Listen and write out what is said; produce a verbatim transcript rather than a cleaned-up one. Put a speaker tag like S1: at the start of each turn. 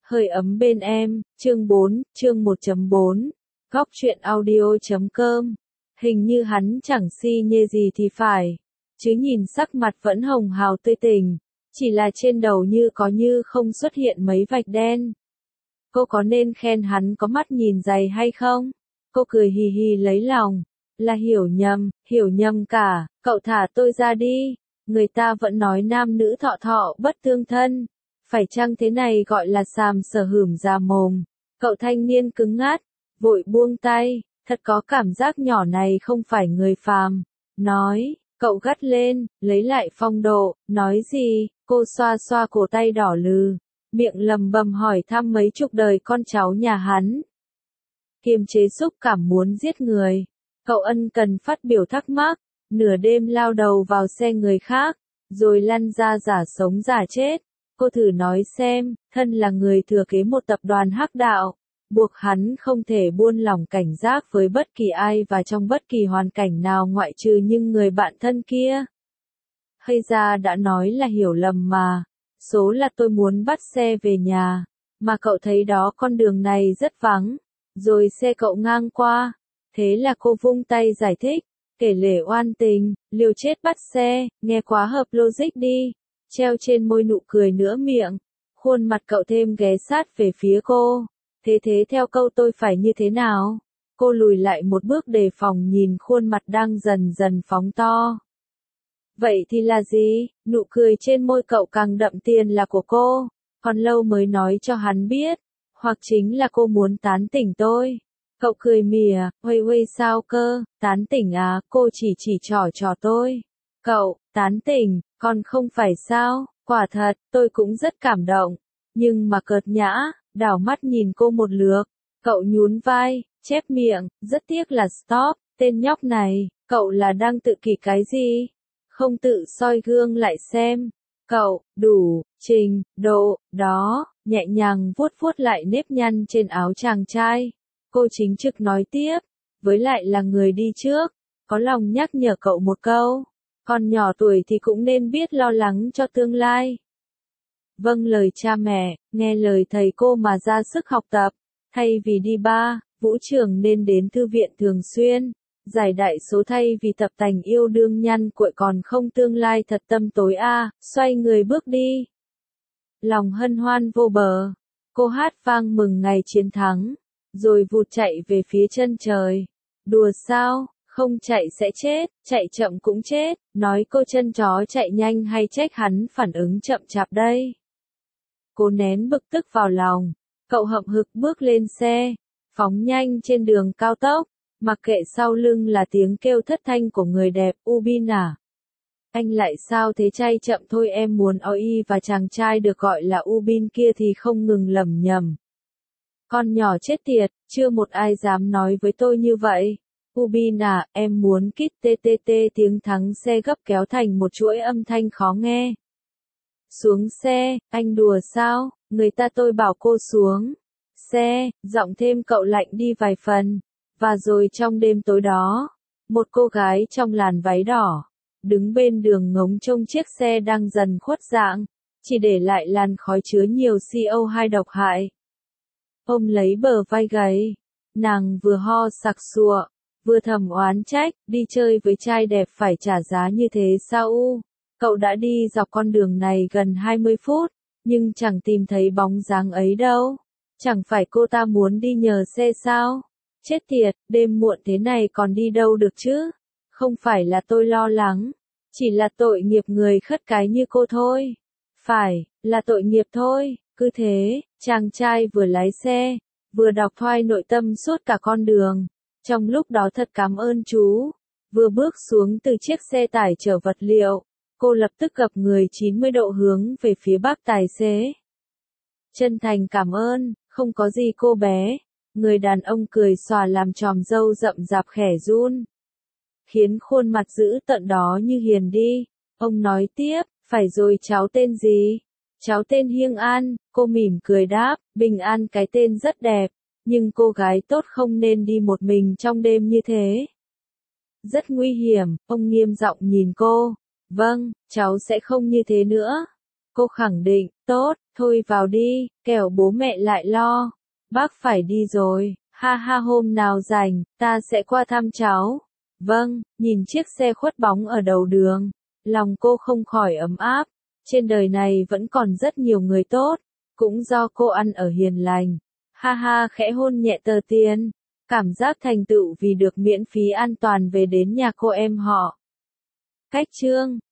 S1: Hơi ấm bên em, chương bốn, chương một chấm bốn, góc truyện audio chấm com. Hình như hắn chẳng si nhê gì thì phải, chứ nhìn sắc mặt vẫn hồng hào tươi tỉnh, chỉ là trên đầu như có như không xuất hiện mấy vạch đen. Cô có nên khen hắn có mắt nhìn dày hay không? Cô cười hì hì lấy lòng, là hiểu nhầm, hiểu nhầm cả, cậu thả tôi ra đi, người ta vẫn nói nam nữ thọ thọ bất tương thân. Phải chăng thế này gọi là sàm sờ hửm già mồm? Cậu thanh niên cứng ngắt, vội buông tay, thật có cảm giác nhỏ này không phải người phàm. Nói, cậu gắt lên, lấy lại phong độ, nói gì? Cô xoa xoa cổ tay đỏ lừ, miệng lầm bầm hỏi thăm mấy chục đời con cháu nhà hắn. Kiềm chế xúc cảm muốn giết người, cậu ân cần phát biểu thắc mắc, nửa đêm lao đầu vào xe người khác, rồi lăn ra giả sống giả chết. Cô thử nói xem, thân là người thừa kế một tập đoàn hắc đạo, buộc hắn không thể buông lỏng cảnh giác với bất kỳ ai và trong bất kỳ hoàn cảnh nào ngoại trừ những người bạn thân kia. Hay ra đã nói là hiểu lầm mà, số là tôi muốn bắt xe về nhà, mà cậu thấy đó con đường này rất vắng, rồi xe cậu ngang qua, thế là cô vung tay giải thích, kể lể oan tình, liều chết bắt xe, nghe quá hợp logic đi. Treo trên môi nụ cười nửa miệng, khuôn mặt cậu thêm ghé sát về phía cô. Thế thế theo câu tôi phải như thế nào? Cô lùi lại một bước đề phòng nhìn khuôn mặt đang dần dần phóng to. Vậy thì là gì? Nụ cười trên môi cậu càng đậm tiền là của cô, còn lâu mới nói cho hắn biết, hoặc chính là cô muốn tán tỉnh tôi. Cậu cười mỉa, huây huây sao cơ, tán tỉnh à, cô chỉ chỉ trỏ trỏ tôi. Cậu, tán tỉnh, còn không phải sao, quả thật, tôi cũng rất cảm động, nhưng mà cợt nhã, đảo mắt nhìn cô một lượt, cậu nhún vai, chép miệng, rất tiếc là stop, tên nhóc này, cậu là đang tự kỷ cái gì? Không tự soi gương lại xem, cậu, đủ, trình, độ, đó, nhẹ nhàng vuốt vuốt lại nếp nhăn trên áo chàng trai, cô chính trực nói tiếp, với lại là người đi trước, có lòng nhắc nhở cậu một câu. Con nhỏ tuổi thì cũng nên biết lo lắng cho tương lai. Vâng lời cha mẹ, nghe lời thầy cô mà ra sức học tập, thay vì đi ba, vũ trường nên đến thư viện thường xuyên, giải đại số thay vì tập tành yêu đương nhăn cuội còn không tương lai thật tâm tối a, à, xoay người bước đi. Lòng hân hoan vô bờ, cô hát vang mừng ngày chiến thắng, rồi vụt chạy về phía chân trời. Đùa sao? Không chạy sẽ chết, chạy chậm cũng chết, nói cô chân chó chạy nhanh hay trách hắn phản ứng chậm chạp đây. Cô nén bực tức vào lòng, cậu hậm hực bước lên xe, phóng nhanh trên đường cao tốc, mặc kệ sau lưng là tiếng kêu thất thanh của người đẹp, Ubin à. Anh lại sao thế chay chậm thôi em muốn oi và chàng trai được gọi là Ubin kia thì không ngừng lầm nhầm. Con nhỏ chết tiệt, chưa một ai dám nói với tôi như vậy. Ubin à, em muốn kít ttt tiếng thắng xe gấp kéo thành một chuỗi âm thanh khó nghe. Xuống xe, anh đùa sao, người ta tôi bảo cô xuống. Xe, giọng thêm cậu lạnh đi vài phần. Và rồi trong đêm tối đó, một cô gái trong làn váy đỏ, đứng bên đường ngóng trông chiếc xe đang dần khuất dạng, chỉ để lại làn khói chứa nhiều xê o hai độc hại. Ôm lấy bờ vai gầy, nàng vừa ho sặc sụa, vừa thầm oán trách, đi chơi với trai đẹp phải trả giá như thế sao u? Cậu đã đi dọc con đường này gần hai mươi phút, nhưng chẳng tìm thấy bóng dáng ấy đâu. Chẳng phải cô ta muốn đi nhờ xe sao? Chết tiệt, đêm muộn thế này còn đi đâu được chứ? Không phải là tôi lo lắng, chỉ là tội nghiệp người khất cái như cô thôi. Phải, là tội nghiệp thôi, cứ thế, chàng trai vừa lái xe, vừa đọc thoại nội tâm suốt cả con đường. Trong lúc đó thật cảm ơn chú, vừa bước xuống từ chiếc xe tải chở vật liệu, cô lập tức gập người chín mươi độ hướng về phía bác tài xế. Chân thành cảm ơn, không có gì cô bé, người đàn ông cười xòa làm tròm râu rậm rạp khẽ run, khiến khuôn mặt dữ tợn đó như hiền đi. Ông nói tiếp, phải rồi cháu tên gì? Cháu tên Hiêng An, cô mỉm cười đáp, Bình An cái tên rất đẹp. Nhưng cô gái tốt không nên đi một mình trong đêm như thế. Rất nguy hiểm, ông nghiêm giọng nhìn cô. Vâng, cháu sẽ không như thế nữa. Cô khẳng định, tốt, Thôi vào đi, kẻo bố mẹ lại lo. Bác phải đi rồi, ha ha hôm nào rảnh, ta sẽ qua thăm cháu. Vâng, nhìn chiếc xe khuất bóng ở đầu đường, lòng cô không khỏi ấm áp. Trên đời này vẫn còn rất nhiều người tốt, cũng do cô ăn ở hiền lành. Ha ha khẽ hôn nhẹ tờ tiền, cảm giác thành tựu vì được miễn phí an toàn về đến nhà cô em họ. Cách chương